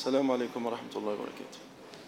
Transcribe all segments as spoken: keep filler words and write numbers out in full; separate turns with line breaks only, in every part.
السلام عليكم ورحمة الله وبركاته.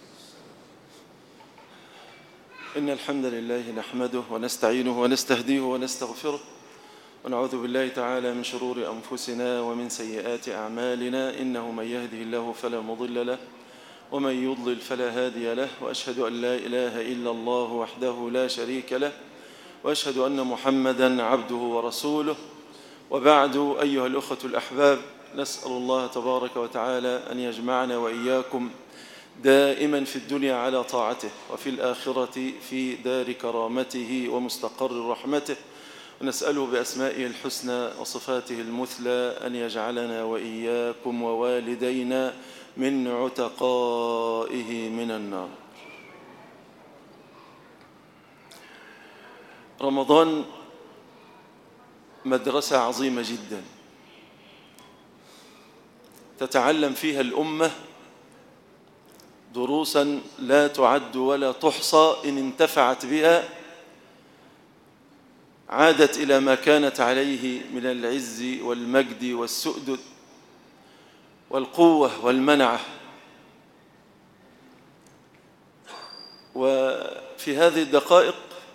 إن الحمد لله نحمده ونستعينه ونستهديه ونستغفره ونعوذ بالله تعالى من شرور أنفسنا ومن سيئات أعمالنا، إنه من يهده الله فلا مضل له ومن يضلل فلا هادي له، وأشهد أن لا إله إلا الله وحده لا شريك له، وأشهد أن محمدًا عبده ورسوله. وبعد، أيها الأخوة الأحباب، نسأل الله تبارك وتعالى أن يجمعنا وإياكم دائما في الدنيا على طاعته، وفي الآخرة في دار كرامته ومستقر رحمته، ونسأله بأسمائه الحسنى وصفاته المثلى أن يجعلنا وإياكم ووالدينا من عتقائه من النار. رمضان مدرسة عظيمة جدا تتعلم فيها الأمة دروسا لا تعد ولا تحصى، إن انتفعت بها عادت إلى ما كانت عليه من العز والمجد والسؤدد والقوة والمنعة. وفي هذه الدقائق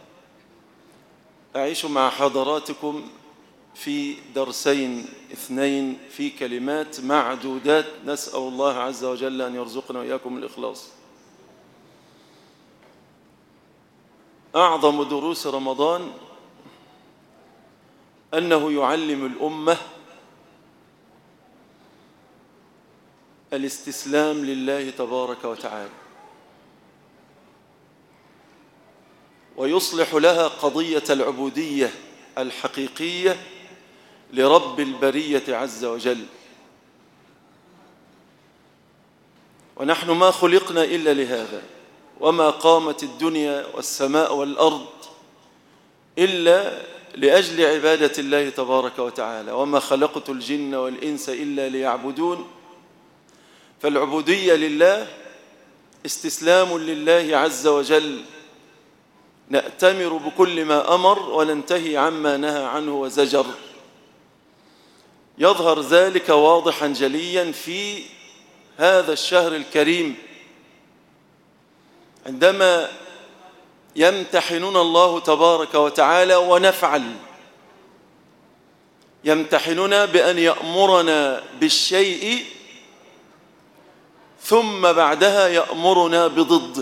أعيش مع حضراتكم في درسين اثنين في كلمات معدودات، نسأل الله عز وجل أن يرزقنا وإياكم الإخلاص. أعظم دروس رمضان أنه يعلم الأمة الاستسلام لله تبارك وتعالى، ويصلح لها قضية العبودية الحقيقية لرب البرية عز وجل. ونحن ما خلقنا إلا لهذا، وما قامت الدنيا والسماء والأرض إلا لأجل عبادة الله تبارك وتعالى، وما خلقت الجن والإنس إلا ليعبدون. فالعبودية لله استسلام لله عز وجل، نأتمر بكل ما أمر وننتهي عما نهى عنه وزجر. يظهر ذلك واضحا جليا في هذا الشهر الكريم، عندما يمتحننا الله تبارك وتعالى ونفعل. يمتحننا بأن يأمرنا بالشيء ثم بعدها يأمرنا بضده،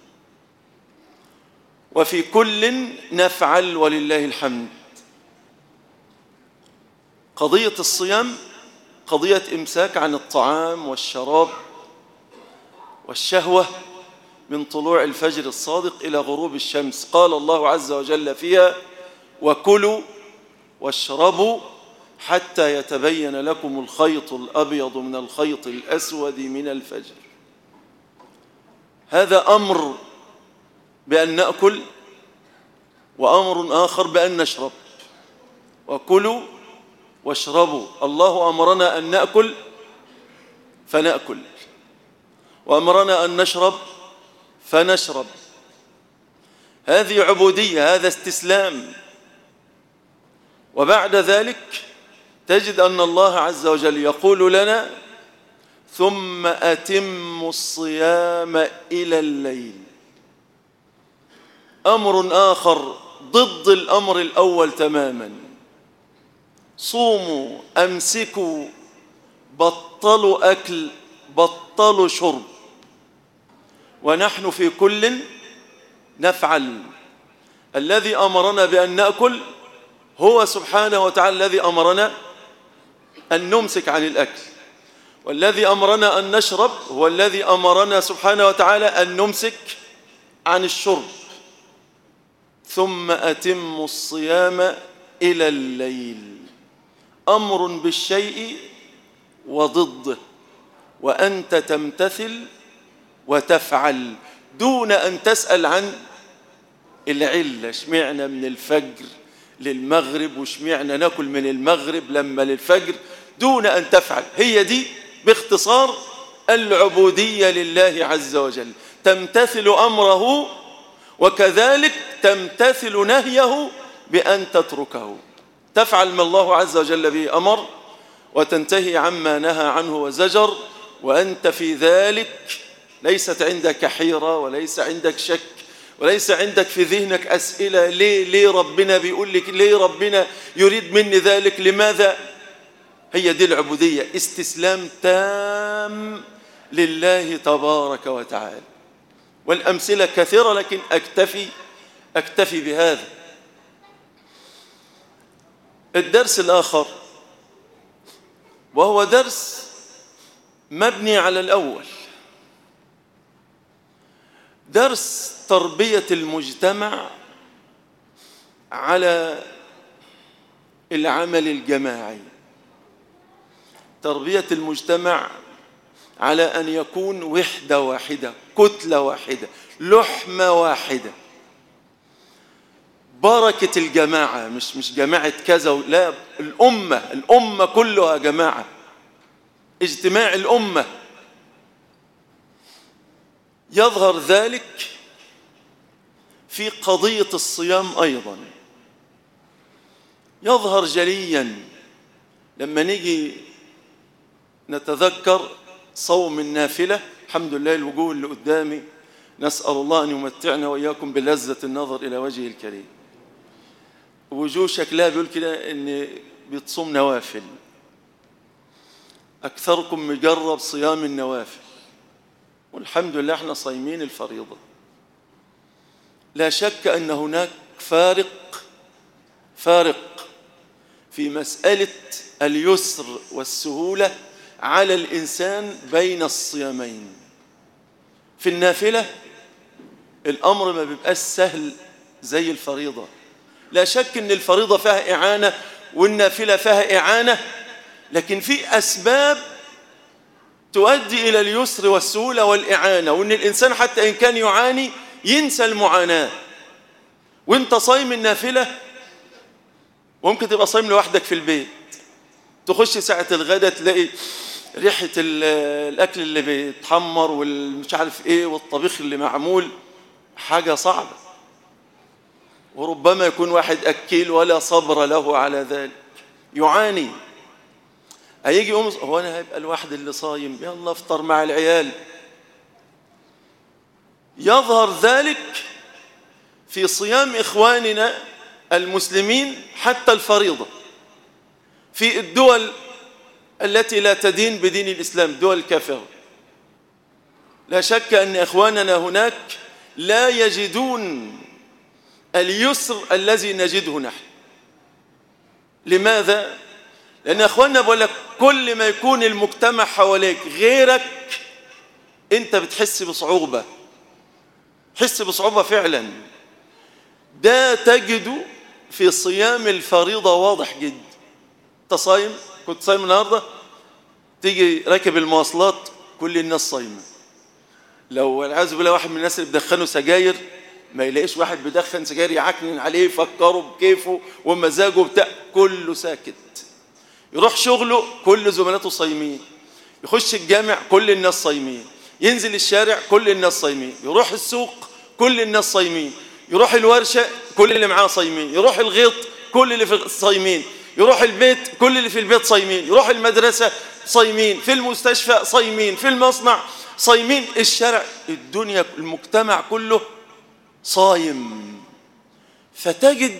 وفي كل نفعل ولله الحمد. قضية الصيام قضية إمساك عن الطعام والشراب والشهوة من طلوع الفجر الصادق إلى غروب الشمس. قال الله عز وجل فيها: وكلوا واشربوا حتى يتبين لكم الخيط الأبيض من الخيط الأسود من الفجر. هذا أمر بأن نأكل، وأمر آخر بأن نشرب. وكلوا واشربوا، الله أمرنا أن نأكل فنأكل، وأمرنا أن نشرب فنشرب. هذه عبودية، هذا استسلام. وبعد ذلك تجد أن الله عز وجل يقول لنا: ثم أتموا الصيام إلى الليل. أمر آخر ضد الأمر الأول تماما: صوموا، أمسكوا، بطلوا أكل، بطلوا شرب. ونحن في كل نفعل. الذي أمرنا بأن نأكل هو سبحانه وتعالى الذي أمرنا أن نمسك عن الأكل، والذي أمرنا أن نشرب هو الذي أمرنا سبحانه وتعالى أن نمسك عن الشرب. ثم أتموا الصيام إلى الليل. أمر بالشيء وضده، وأنت تمتثل وتفعل دون أن تسأل عن العلة. اشمعنا من الفجر للمغرب، واشمعنا ناكل من المغرب لما للفجر، دون أن تفعل. هي دي باختصار العبودية لله عز وجل. تمتثل أمره، وكذلك تمتثل نهيه بأن تتركه. تفعل ما الله عز وجل به أمر، وتنتهي عما نهى عنه وزجر، وأنت في ذلك ليست عندك حيرة وليس عندك شك وليس عندك في ذهنك أسئلة، ليه ليه ربنا بيقول لك، ليه ربنا يريد مني ذلك، لماذا؟ هي دي العبودية، استسلام تام لله تبارك وتعالى. والأمثلة كثيرة لكن أكتفي أكتفي بهذا. الدرس الآخر وهو درس مبني على الأول، درس تربية المجتمع على العمل الجماعي، تربية المجتمع على أن يكون وحدة واحدة، كتلة واحدة، لحمة واحدة. بركة الجماعة، مش مش جماعة كذا، لا، الأمة الأمة كلها جماعة، اجتماع الأمة. يظهر ذلك في قضية الصيام أيضا، يظهر جليا لما نيجي نتذكر صوم النافلة. الحمد لله الوجوه اللي قدامي نسأل الله أن يمتعنا وإياكم بلذة النظر إلى وجهه الكريم. وجوه شكلها بيقول كده إن بتصوم نوافل. أكثركم مجرب صيام النوافل، والحمد لله احنا صايمين الفريضة. لا شك أن هناك فارق فارق في مسألة اليسر والسهولة على الإنسان بين الصيامين. في النافلة الأمر ما بيبقاش سهل زي الفريضة. لا شك أن الفريضة فيها إعانة والنافلة فيها إعانة، لكن في أسباب تؤدي إلى اليسر والسهولة والإعانة، وأن الإنسان حتى إن كان يعاني ينسى المعاناة. وانت صايم النافلة وممكن تبقى صايم لوحدك في البيت، تخش ساعة الغداء تلاقي ريحة الأكل اللي بيتحمر والمش عارف إيه والطبيخ اللي معمول، حاجة صعبة. وربما يكون واحد أكيل ولا صبر له على ذلك، يعاني. هيجي يقوم، هو أنا هيبقى الواحد اللي صايم، يلا افطر مع العيال. يظهر ذلك في صيام إخواننا المسلمين حتى الفريضة في الدول التي لا تدين بدين الإسلام، دول كافرة. لا شك أن إخواننا هناك لا يجدون اليسر الذي نجده نحن. لماذا؟ لأن إخواننا بقول لك كل ما يكون المجتمع حواليك غيرك أنت بتحس بصعوبة، تحس بصعوبة فعلا. ده تجده في صيام الفريضة واضح جدا. أنت صايم، كنت صايم النهاردة، تيجي راكب المواصلات كل الناس صايمة. لو والعياذ بالله واحد من الناس اللي بيدخنوا سجاير ما يلاقيش واحد بيدخن سجاير يعكنن عليه يفكره بكيفه ومزاجه بتاع، كله ساكت. يروح شغله كل زملاته صايمين، يخش الجامع كل الناس صايمين، ينزل الشارع كل الناس صايمين، يروح السوق كل الناس صايمين، يروح الورشة كل اللي معاه صايمين، يروح الغيط كل اللي في صايمين، يروح البيت كل اللي في البيت صايمين، يروح المدرسة صايمين، في المستشفى صايمين، في المصنع صايمين، الشارع، الدنيا، المجتمع كله صايم. فتجد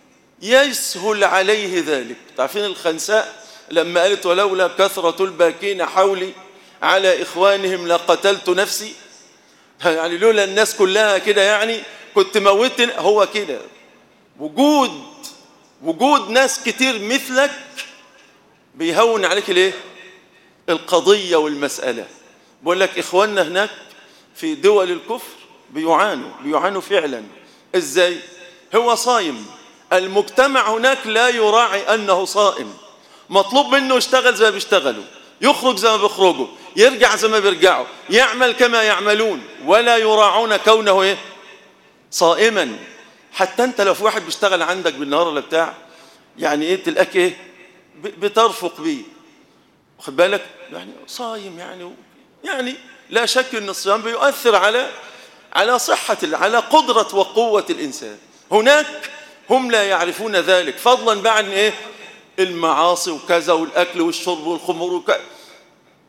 يسهل عليه ذلك. تعرفين الخنساء لما قالت ولولا كثرة الباكين حولي على إخوانهم لقتلت نفسي، يعني لولا الناس كلها كده يعني كنت موت. هو كده وجود وجود ناس كتير مثلك بيهون عليك ليه القضية والمسألة. بقول لك إخواننا هناك في دول الكفر بيعانوا بيعانوا فعلا. إزاي؟ هو صايم، المجتمع هناك لا يراعي أنه صائم، مطلوب منه يشتغل زي ما بيشتغلوا، يخرج زي ما بيخرجوا، يرجع زي ما بيرجعوا، يعمل كما يعملون، ولا يراعون كونه إيه؟ صائما. حتى أنت لو في واحد بيشتغل عندك بالنهار ولا بتاع، يعني إيه تلقاك إيه بترفق بيه، واخد بالك، يعني صايم، يعني يعني لا شك أن الصيام بيؤثر على على صحة، على قدرة وقوة الإنسان. هناك هم لا يعرفون ذلك، فضلا بعد إيه المعاصي وكذا والأكل والشرب والخمور وكذا.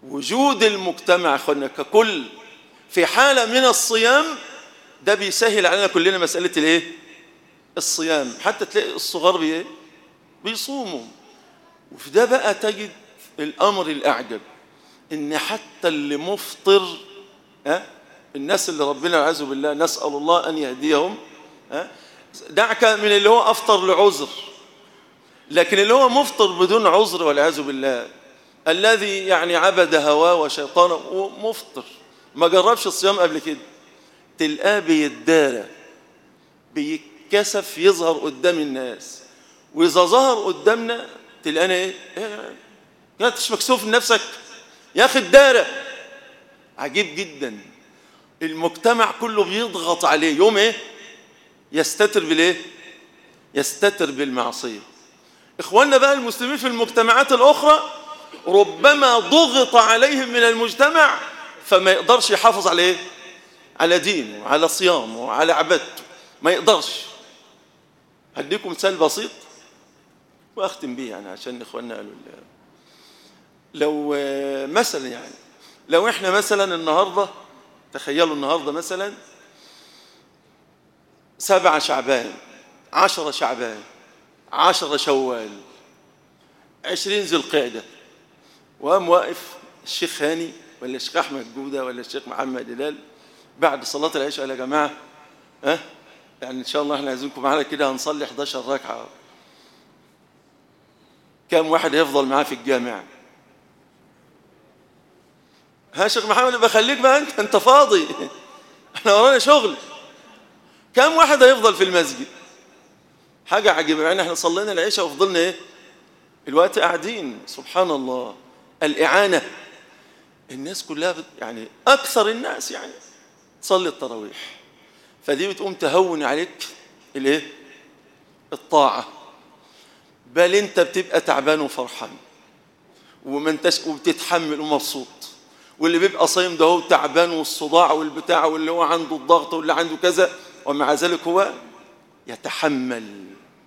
وجود المجتمع اخوانا ككل في حالة من الصيام ده بيسهل علينا كلنا مسألة الايه؟ الصيام. حتى تلاقي الصغار بي بيصوموا. وفي ده بقى تجد الأمر الأعجب إن حتى اللي مفطر، ها، الناس اللي ربنا والعياذ بالله نسأل الله أن يهديهم، ها، دعك من اللي هو أفطر لعذر، لكن اللي هو مفطر بدون عذر والعياذ بالله، الذي يعني عبد هواه وشيطانه ومفطر ما جربش الصيام قبل كده، تلقاه بيتدارى بيتكسف يظهر قدام الناس. وإذا ظهر قدامنا تلقانا إيه؟ إيه يا أنت مش مكسوف من نفسك يا أخي الدارة. عجيب جدا، المجتمع كله بيضغط عليه يوم إيه؟ يستتر بالإيه؟ يستتر بالمعصية. إخواننا بقى المسلمين في المجتمعات الأخرى ربما ضغط عليهم من المجتمع فما يقدرش يحافظ على إيه؟ على دينه وعلى صيامه وعلى عبادته، ما يقدرش. هديكم مثال بسيط وأختم بيه يعني عشان إخواننا قالوا لي. لو مثلا يعني لو إحنا مثلا النهاردة، تخيلوا النهاردة مثلا سبعة شعبان، عشرة شعبان، عشرة شوال، عشرين ذي القعدة، وقام واقف الشيخ هاني ولا الشيخ أحمد جودة ولا الشيخ محمد هلال بعد صلاة العشاء، يا جماعة ها يعني إن شاء الله إحنا عايزينكم معانا كده هنصلي إحداشر ركعة. كم واحد يفضل معاه في الجامع؟ ها شيخ محمد يبقى خليك بقى أنت أنت فاضي إحنا ورانا شغل. كم واحد هيفضل في المسجد؟ حاجة عجيبة. يعني إحنا صلينا العشاء وفضلنا إيه؟ الوقت قاعدين. سبحان الله، الإعانة. الناس كلها يعني أكثر الناس يعني تصلي التراويح، فدي بتقوم تهون عليك الايه؟ الطاعة. بل انت بتبقى تعبان وفرحان وما انتش وبتتحمل ومبسوط. واللي بيبقى صايم ده هو تعبان والصداع والبتاع واللي هو عنده الضغط واللي عنده كذا، ومع ذلك هو يتحمل.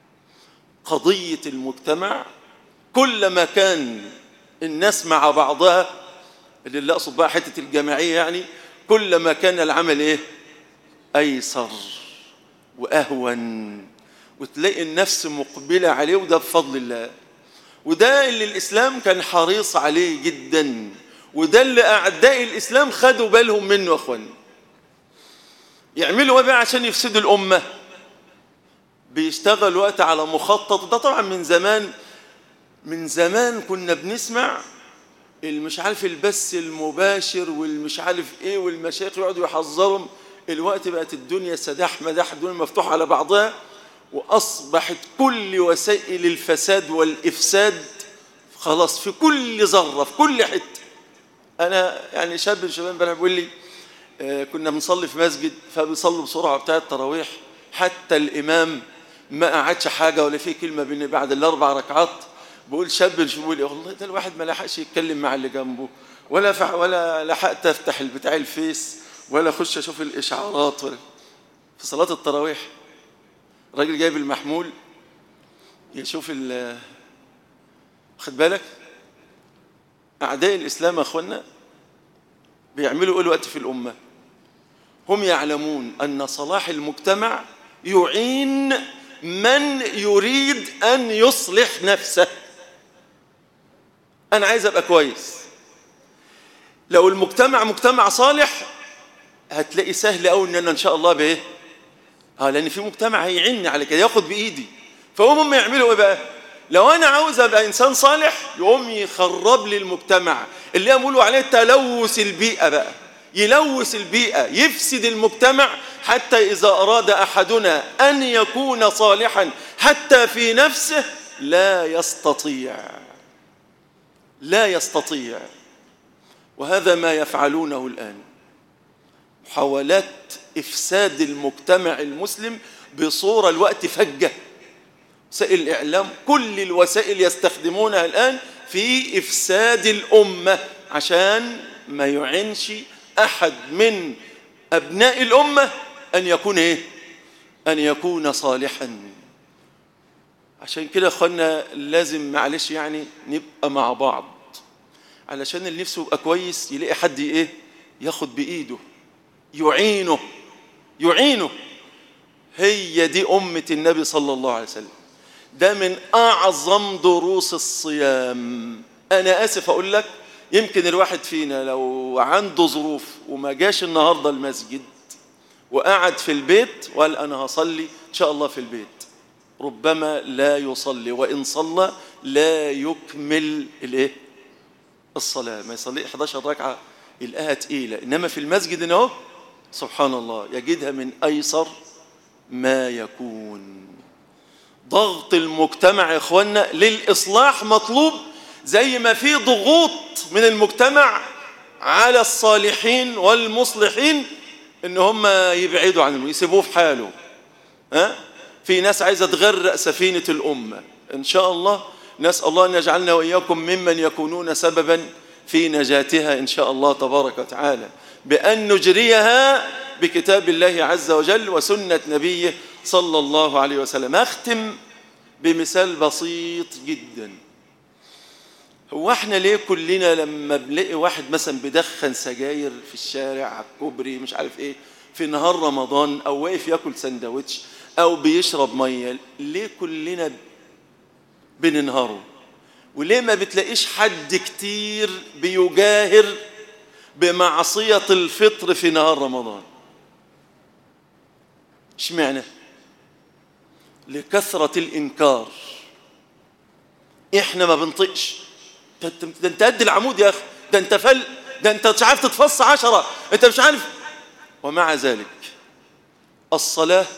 قضية المجتمع كلما كان الناس مع بعضها، اللي لا أقصد بقى حتة الجماعية يعني، كلما كان العمل ايه؟ أيسر وأهون، وتلاقي النفس مقبلة عليه، وده بفضل الله. وده اللي الإسلام كان حريص عليه جدا، وده اللي أعداء الإسلام خدوا بالهم منه. أخوان يعملوا ايه بقى عشان يفسدوا الأمة؟ بيشتغل وقت على مخطط. ده طبعا من زمان، من زمان كنا بنسمع المش عارف البث المباشر والمش عارف ايه، والمشايخ يقعدوا يحذرهم. الوقت بقت الدنيا سداح مداح، الدنيا مفتوحة على بعضها، وأصبحت كل وسائل الفساد والإفساد خلاص في كل ذرة في كل حتة. أنا يعني شاب من الشباب امبارح بيقول لي آه كنا بنصلي في مسجد فبيصلوا بسرعة بتاعة التراويح، حتى الإمام ما قعدش حاجة ولا في كلمة بين بعد الأربع ركعات. بقول شاب بيقول لي والله ده الواحد ما لحقش يتكلم مع اللي جنبه، ولا فح ولا لحقت أفتح البتاع الفيس ولا أخش أشوف الإشعارات ولا في صلاة التراويح. راجل جايب المحمول يشوف ال خد بالك. أعداء الإسلام أخوانا بيعملوا إيه الوقت في الأمة؟ هم يعلمون أن صلاح المجتمع يعين من يريد أن يصلح نفسه. أنا عايز أبقى كويس. لو المجتمع مجتمع صالح هتلاقي سهل أوي إن أنا إن شاء الله بإيه؟ اه لأن في مجتمع هيعني على كده ياخد بإيدي. فهم هم يعملوا إيه بقى؟ لو أنا عاوز أبقى إنسان صالح يقوم يخرب لي المجتمع، اللي يقولوا عليه تلوث البيئة بقى، يلوث البيئة، يفسد المجتمع، حتى إذا أراد أحدنا أن يكون صالحا حتى في نفسه لا يستطيع، لا يستطيع. وهذا ما يفعلونه الآن، محاولات إفساد المجتمع المسلم بصورة الوقت فجة. وسائل الإعلام كل الوسائل يستخدمونها الآن في إفساد الأمة عشان ما يعنش أحد من أبناء الأمة أن يكون إيه؟ أن يكون صالحا. عشان كده أخوانا لازم معلش يعني نبقى مع بعض. علشان اللي نفسه يبقى كويس يلاقي حد ايه ياخد بايده يعينه يعينه. هي دي أمة النبي صلى الله عليه وسلم. ده من أعظم دروس الصيام. أنا آسف أقول لك، يمكن الواحد فينا لو عنده ظروف وما جاش النهاردة المسجد وقعد في البيت وقال أنا هصلي إن شاء الله في البيت، ربما لا يصلي، وإن صلى لا يكمل الإيه؟ الصلاة. ما يصلي إحدى عشرة ركعة يلقاها تقيلة، إنما في المسجد إنه سبحان الله يجدها من أيسر ما يكون. ضغط المجتمع يا إخوانا للإصلاح مطلوب، زي ما في ضغوط من المجتمع على الصالحين والمصلحين إن هم يبعدوا عنه يسيبوه في حاله. ها؟ في ناس عايزة تغرق سفينة الأمة. إن شاء الله نسأل الله أن يجعلنا وإياكم ممن يكونون سببا في نجاتها إن شاء الله تبارك وتعالى، بأن نجريها بكتاب الله عز وجل وسنة نبيه صلى الله عليه وسلم. أختم بمثال بسيط جدا. هو احنا ليه كلنا لما بنلاقي واحد مثلا بدخن سجاير في الشارع على الكوبري مش عارف ايه في نهار رمضان، او واقف ياكل سندوتش او بيشرب ميه، ليه كلنا بننهاره؟ وليه ما بتلاقيش حد كتير بيجاهر بمعصية الفطر في نهار رمضان؟ اشمعنى؟ لكثرة الإنكار. إحنا ما بنطقش. ده أنت قد العمود يا أخي، ده أنت فل، ده أنت مش عارف تتفص عشرة، أنت مش عارف. ومع ذلك الصلاة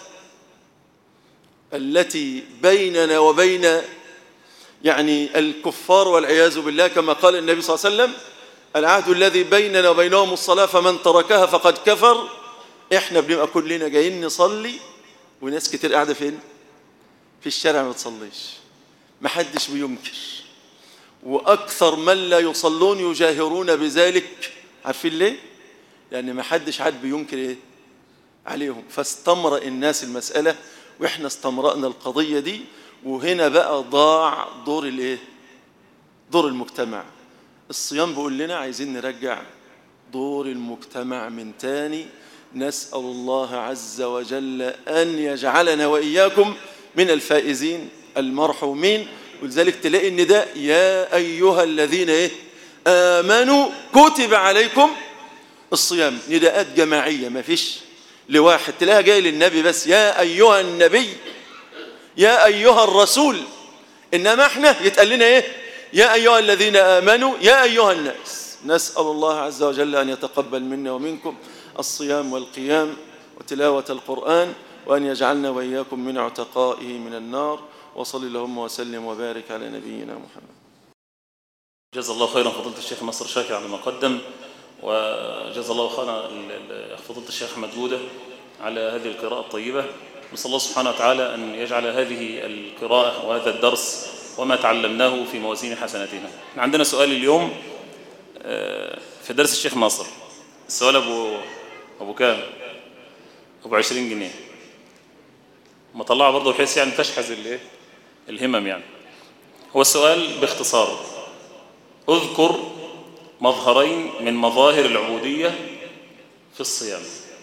التي بيننا وبين يعني الكفار والعياذ بالله، كما قال النبي صلى الله عليه وسلم العهد الذي بيننا وبينهم الصلاة فمن تركها فقد كفر. إحنا بنبقى كلنا جايين نصلي وناس كتير قاعدة فين؟ في الشارع ما تصليش، ما حدش بينكر، وأكثر من لا يصلون يجاهرون بذلك. عارفين ليه؟ لأن ما حدش عاد بينكر إيه؟ عليهم. فاستمرأ الناس المسألة وإحنا استمرأنا القضية دي، وهنا بقى ضاع دور الإيه؟ دور المجتمع. الصيام بيقول لنا عايزين نرجع دور المجتمع من تاني. نسأل الله عز وجل أن يجعلنا وإياكم من الفائزين المرحومين. ولذلك تلاقي النداء يا أيها الذين إيه؟ آمنوا كتب عليكم الصيام. نداءات جماعية، ما فيش لواحد تلاقيها جاي للنبي بس يا أيها النبي يا أيها الرسول، إنما احنا يتقال لنا إيه؟ يا أيها الذين آمنوا يا أيها الناس. نسأل الله عز وجل أن يتقبل منا ومنكم الصيام والقيام وتلاوة القرآن، وأن يجعلنا وإياكم من عتقائه من النار. وصل اللهم وسلم وبارك على نبينا محمد.
جزا الله خيرا فضيلة الشيخ نصر شاكر على ما قدم، وجزا الله خيرا فضيلة الشيخ أحمد جودة على هذه القراءة الطيبة. نسأل الله سبحانه وتعالى أن يجعل هذه القراءة وهذا الدرس وما تعلمناه في موازين حسناتنا. عندنا سؤال اليوم في درس الشيخ ناصر. السؤال أبو أبو كام؟ أبو عشرين جنيه. ما طلعه برضه بحيث يعني تشحذ الايه الهمم. يعني هو السؤال باختصار: اذكر مظهرين من مظاهر العبودية في الصيام.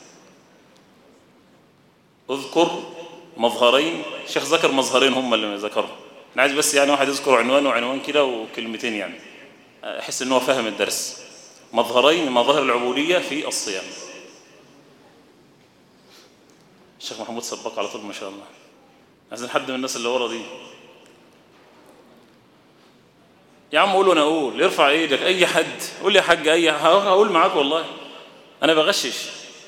اذكر مظهرين. الشيخ ذكر مظهرين هم اللي ذكرهم. انا عايز بس يعني واحد يذكر عنوان وعنوان كده وكلمتين، يعني احس ان هو فاهم الدرس. مظهرين من مظاهر العبودية في الصيام. الشيخ محمود سبق على طول ما شاء الله. عايزين حد من الناس اللي ورا دي. يا عم قول وانا اقول، ارفع ايدك اي حد. قول لي يا حاج اي، هقول معاك والله انا بغشش.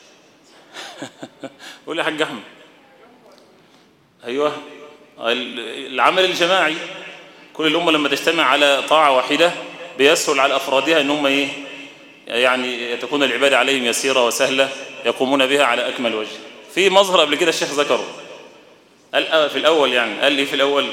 قول لي يا حاج احمد. ايوه، العمل الجماعي. كل الامه لما تجتمع على طاعه واحده بيسهل على افرادها ان هم ايه يعني تكون العباده عليهم يسيره وسهله، يقومون بها على اكمل وجه. في مظهر قبل كده الشيخ ذكره، قال في الاول، يعني قال لي في الاول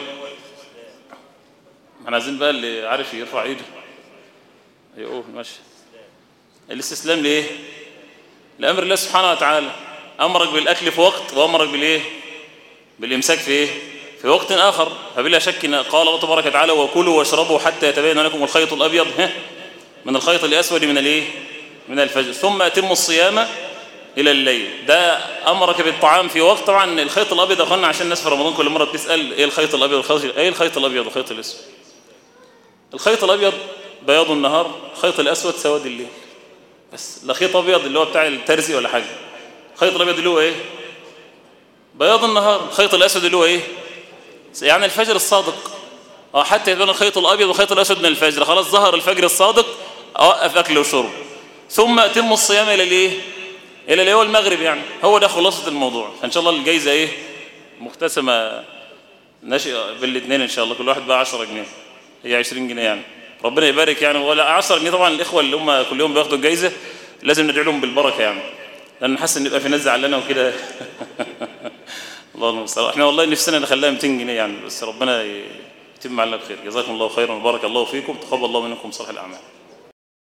احنا عايزين بقى اللي عارف يرفع ايده يقول ماشي. الاستسلام لايه؟ لامر الله سبحانه وتعالى. امرك بالاكل في وقت وامرك بالايه؟ بالامساك في ايه؟ في وقت اخر. فبلا شك قال الله تبارك وتعالى: وكلوا واشربوا حتى يتبين لكم الخيط الابيض من الخيط الأسود من الايه من الفجر. ثم أتم الصيام إلى الليل. ده أمرك بالطعام في وقت. طبعا الخيط الأبيض يا أخوانا، عشان الناس في رمضان كل مرة بتسأل إيه الخيط الأبيض والخيط إيه الخيط الأبيض والخيط الأسود. الخيط الأبيض بياض النهار، الخيط الأسود سواد الليل. بس لا خيط أبيض اللي هو بتاع الترزي ولا حاجة. الخيط الأبيض اللي هو إيه؟ بياض النهار. الخيط الأسود اللي هو إيه؟ يعني الفجر الصادق. اه حتى يبان الخيط الأبيض والخيط الأسود من الفجر، خلاص ظهر الفجر الصادق، أوقف أكل وشرب. ثم أتم الصيام إلى الإيه؟ إلى اللي هو المغرب. يعني هو ده خلاصة الموضوع. فإن شاء الله الجايزة إيه؟ مقتسمة ناشئة بالاثنين إن شاء الله، كل واحد بقى عشرة جنيه، هي عشرين جنيه يعني. ربنا يبارك يعني. ولا عشرة جنيه طبعا الإخوة اللي هم كل يوم بياخدوا الجايزة لازم ندعي لهم بالبركة يعني، لأن حاسس إن يبقى في ناس زعلانة وكده. الله المستعان. إحنا والله نفسنا نخليها مئتين جنيه يعني، بس ربنا يتم علينا بخير. جزاكم الله خيرا وبارك الله فيكم، تقبل الله منكم صالح الأعمال.